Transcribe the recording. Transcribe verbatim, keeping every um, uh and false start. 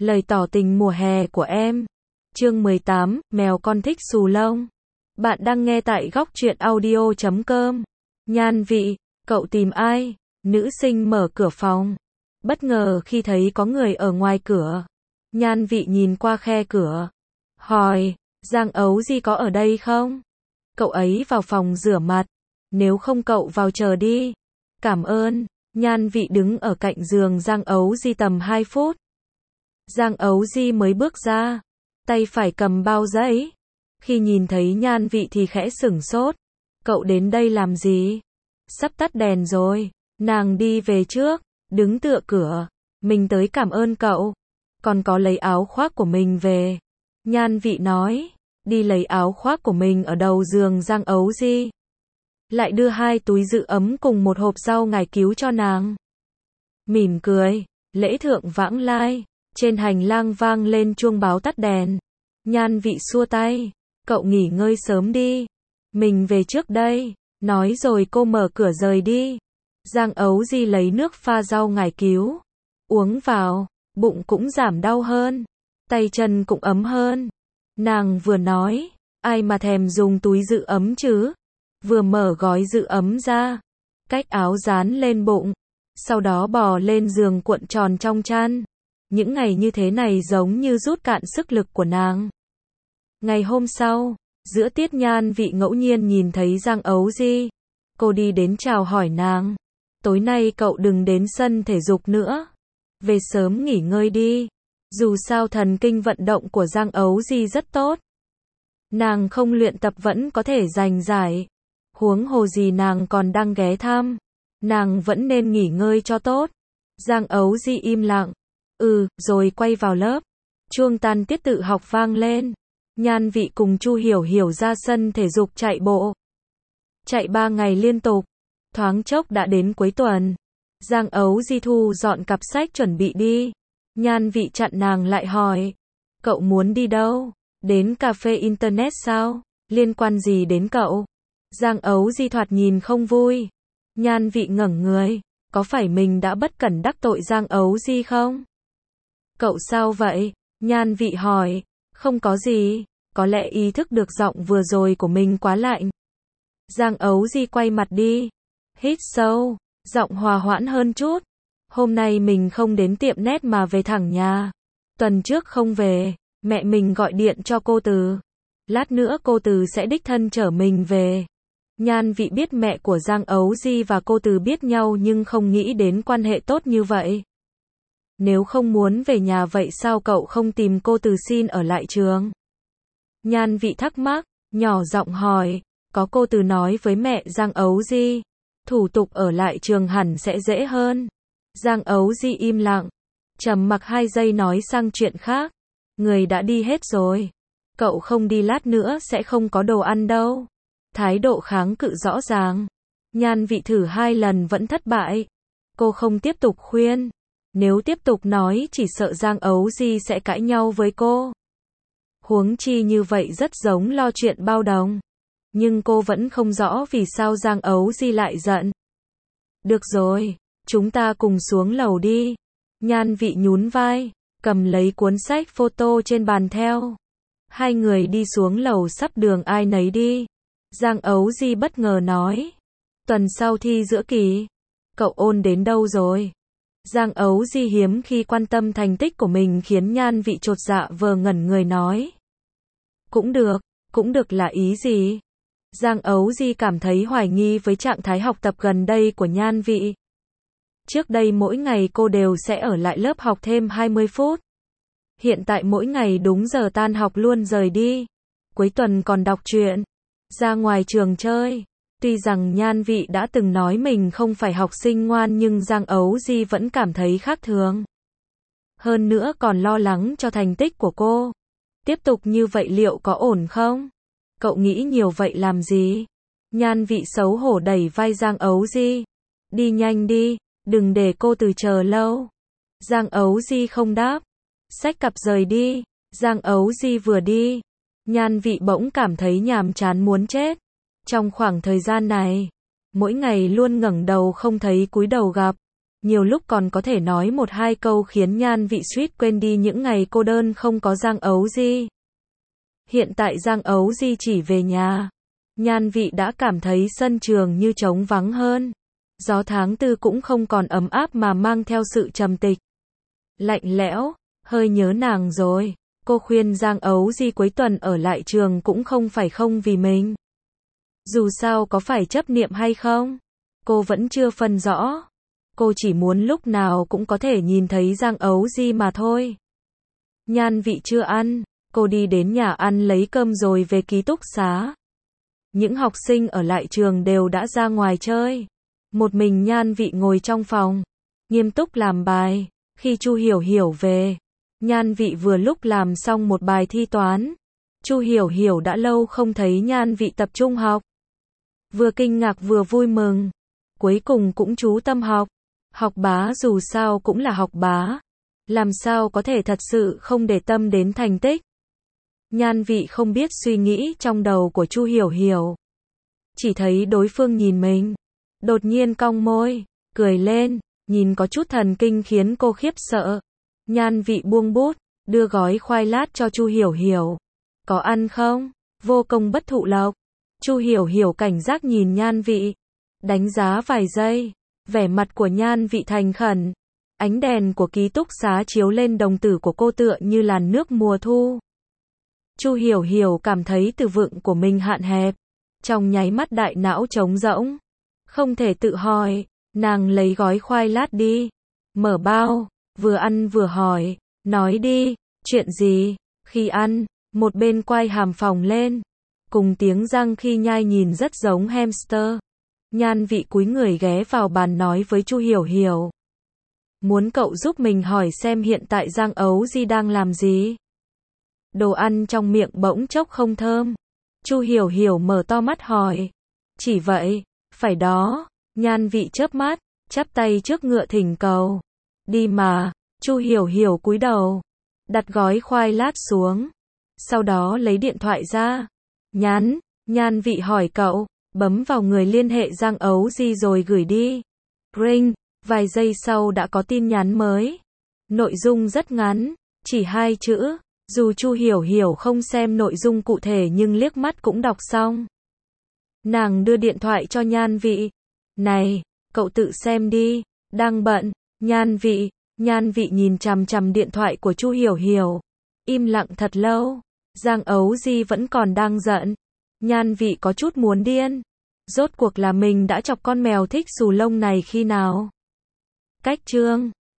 Lời tỏ tình mùa hè của em. Chương mười tám, mèo con thích xù lông. Bạn đang nghe tại góc truyện audio chấm com. Nhan Vị, cậu tìm ai? Nữ sinh mở cửa phòng. Bất ngờ khi thấy có người ở ngoài cửa. Nhan Vị nhìn qua khe cửa. Hỏi, Giang Ấu Di có ở đây không? Cậu ấy vào phòng rửa mặt. Nếu không cậu vào chờ đi. Cảm ơn. Nhan Vị đứng ở cạnh giường Giang Ấu Di tầm hai phút. Giang Ấu Di mới bước ra. Tay phải cầm bao giấy. Khi nhìn thấy Nhan Vị thì khẽ sửng sốt. Cậu đến đây làm gì? Sắp tắt đèn rồi. Nàng đi về trước. Đứng tựa cửa. Mình tới cảm ơn cậu. Còn có lấy áo khoác của mình về. Nhan Vị nói. Đi lấy áo khoác của mình ở đầu giường Giang Ấu Di. Lại đưa hai túi giữ ấm cùng một hộp rau ngải cứu cho nàng. Mỉm cười. Lễ thượng vãng lai. Trên hành lang vang lên chuông báo tắt đèn. Nhan Vị xua tay. Cậu nghỉ ngơi sớm đi. Mình về trước đây. Nói rồi cô mở cửa rời đi. Giang Ấu Di lấy nước pha rau ngải cứu. Uống vào. Bụng cũng giảm đau hơn. Tay chân cũng ấm hơn. Nàng vừa nói. Ai mà thèm dùng túi giữ ấm chứ? Vừa mở gói giữ ấm ra. Cách áo dán lên bụng. Sau đó bò lên giường cuộn tròn trong chăn. Những ngày như thế này giống như rút cạn sức lực của nàng. Ngày hôm sau, giữa tiết Nhan Vị ngẫu nhiên nhìn thấy Giang Ấu Di. Cô đi đến chào hỏi nàng. Tối nay cậu đừng đến sân thể dục nữa. Về sớm nghỉ ngơi đi. Dù sao thần kinh vận động của Giang Ấu Di rất tốt. Nàng không luyện tập vẫn có thể giành giải. Huống hồ gì nàng còn đang ghé thăm. Nàng vẫn nên nghỉ ngơi cho tốt. Giang Ấu Di im lặng. Ừ, rồi quay vào lớp. Chuông tan tiết tự học vang lên. Nhan Vị cùng Chu Hiểu Hiểu ra sân thể dục chạy bộ. Chạy ba ngày liên tục. Thoáng chốc đã đến cuối tuần. Giang Ấu Di thu dọn cặp sách chuẩn bị đi. Nhan Vị chặn nàng lại hỏi. Cậu muốn đi đâu? Đến cà phê internet sao? Liên quan gì đến cậu? Giang Ấu Di thoạt nhìn không vui. Nhan Vị ngẩng người. Có phải mình đã bất cẩn đắc tội Giang Ấu Di không? Cậu sao vậy? Nhan Vị hỏi. Không có gì. Có lẽ ý thức được giọng vừa rồi của mình quá lạnh. Giang Ấu Di quay mặt đi. Hít sâu. Giọng hòa hoãn hơn chút. Hôm nay mình không đến tiệm net mà về thẳng nhà. Tuần trước không về. Mẹ mình gọi điện cho cô Từ. Lát nữa cô Từ sẽ đích thân chở mình về. Nhan Vị biết mẹ của Giang Ấu Di và cô Từ biết nhau nhưng không nghĩ đến quan hệ tốt như vậy. Nếu không muốn về nhà vậy sao cậu không tìm cô Từ xin ở lại trường? Nhan Vị thắc mắc, nhỏ giọng hỏi, có cô Từ nói với mẹ Giang Ấu Di, thủ tục ở lại trường hẳn sẽ dễ hơn. Giang Ấu Di im lặng, trầm mặc hai giây nói sang chuyện khác, người đã đi hết rồi. Cậu không đi lát nữa sẽ không có đồ ăn đâu. Thái độ kháng cự rõ ràng. Nhan Vị thử hai lần vẫn thất bại. Cô không tiếp tục khuyên. Nếu tiếp tục nói chỉ sợ Giang Ấu Di sẽ cãi nhau với cô. Huống chi như vậy rất giống lo chuyện bao đồng. Nhưng cô vẫn không rõ vì sao Giang Ấu Di lại giận. Được rồi, chúng ta cùng xuống lầu đi. Nhan Vị nhún vai, cầm lấy cuốn sách photo trên bàn theo. Hai người đi xuống lầu sắp đường ai nấy đi. Giang Ấu Di bất ngờ nói. Tuần sau thi giữa kỳ. Cậu ôn đến đâu rồi? Giang Ấu Di hiếm khi quan tâm thành tích của mình khiến Nhan Vị chột dạ vờ ngẩn người nói. Cũng được, cũng được là ý gì? Giang Ấu Di cảm thấy hoài nghi với trạng thái học tập gần đây của Nhan Vị. Trước đây mỗi ngày cô đều sẽ ở lại lớp học thêm hai mươi phút. Hiện tại mỗi ngày đúng giờ tan học luôn rời đi. Cuối tuần còn đọc truyện. Ra ngoài trường chơi. Tuy rằng Nhan Vị đã từng nói mình không phải học sinh ngoan nhưng Giang Ấu Di vẫn cảm thấy khác thường. Hơn nữa còn lo lắng cho thành tích của cô. Tiếp tục như vậy liệu có ổn không? Cậu nghĩ nhiều vậy làm gì? Nhan Vị xấu hổ đẩy vai Giang Ấu Di. Đi nhanh đi, đừng để cô Từ chờ lâu. Giang Ấu Di không đáp. Xách cặp rời đi. Giang Ấu Di vừa đi. Nhan Vị bỗng cảm thấy nhàm chán muốn chết. Trong khoảng thời gian này, mỗi ngày luôn ngẩng đầu không thấy cúi đầu gặp. nhiều lúc còn có thể nói một hai câu khiến Nhan Vị suýt quên đi những ngày cô đơn không có Giang Ấu Di. Hiện tại Giang Ấu Di chỉ về nhà, Nhan Vị đã cảm thấy sân trường như trống vắng hơn. Gió tháng tư cũng không còn ấm áp mà mang theo sự trầm tịch. Lạnh lẽo, hơi nhớ nàng rồi. Cô khuyên Giang Ấu Di cuối tuần ở lại trường cũng không phải không vì mình. Dù sao có phải chấp niệm hay không, cô vẫn chưa phân rõ. Cô chỉ muốn lúc nào cũng có thể nhìn thấy Giang Ấu Di mà thôi. Nhan Vị chưa ăn, cô đi đến nhà ăn lấy cơm rồi về ký túc xá. Những học sinh ở lại trường đều đã ra ngoài chơi. Một mình Nhan Vị ngồi trong phòng, nghiêm túc làm bài. Khi Chu Hiểu Hiểu về, Nhan Vị vừa lúc làm xong một bài thi toán. Chu Hiểu Hiểu đã lâu không thấy Nhan Vị tập trung học. Vừa kinh ngạc vừa vui mừng. Cuối cùng cũng chú tâm học. Học bá dù sao cũng là học bá. Làm sao có thể thật sự không để tâm đến thành tích. Nhan Vị không biết suy nghĩ trong đầu của Chu Hiểu Hiểu. Chỉ thấy đối phương nhìn mình. Đột nhiên cong môi, cười lên, nhìn có chút thần kinh khiến cô khiếp sợ. Nhan Vị buông bút, đưa gói khoai lát cho Chu Hiểu Hiểu. Có ăn không? Vô công bất thụ lộc. Chu Hiểu Hiểu cảnh giác nhìn Nhan Vị. Đánh giá vài giây. Vẻ mặt của Nhan Vị thành khẩn. Ánh đèn của ký túc xá chiếu lên đồng tử của cô tựa như làn nước mùa thu. Chu Hiểu Hiểu cảm thấy từ vựng của mình hạn hẹp. Trong nháy mắt đại não trống rỗng. Không thể tự hỏi. Nàng lấy gói khoai lát đi. Mở bao. Vừa ăn vừa hỏi. Nói đi. Chuyện gì? Khi ăn, một bên quay hàm phòng lên. Cùng tiếng răng khi nhai nhìn rất giống hamster. Nhan Vị cúi người ghé vào bàn nói với Chu Hiểu Hiểu. Muốn cậu giúp mình hỏi xem hiện tại Giang Ấu Di đang làm gì? Đồ ăn trong miệng bỗng chốc không thơm. Chu Hiểu Hiểu mở to mắt hỏi. Chỉ vậy, phải đó. Nhan Vị chớp mắt, chắp tay trước ngựa thỉnh cầu. Đi mà. Chu Hiểu Hiểu cúi đầu, đặt gói khoai lát xuống. Sau đó lấy điện thoại ra. Nhắn. Nhan Vị hỏi cậu. Bấm vào người liên hệ Giang Ấu Di rồi gửi đi. Ring. Vài giây sau đã có tin nhắn mới. Nội dung rất ngắn, chỉ hai chữ. Dù Chu Hiểu Hiểu không xem nội dung cụ thể nhưng liếc mắt cũng đọc xong. Nàng đưa điện thoại cho Nhan Vị. Này, cậu tự xem đi. Đang bận. Nhan Vị. Nhan Vị nhìn chằm chằm điện thoại của Chu Hiểu Hiểu. Im lặng thật lâu. Giang Ấu Di vẫn còn đang giận. Nhan Vị có chút muốn điên. Rốt cuộc là mình đã chọc con mèo thích xù lông này khi nào? Cách chương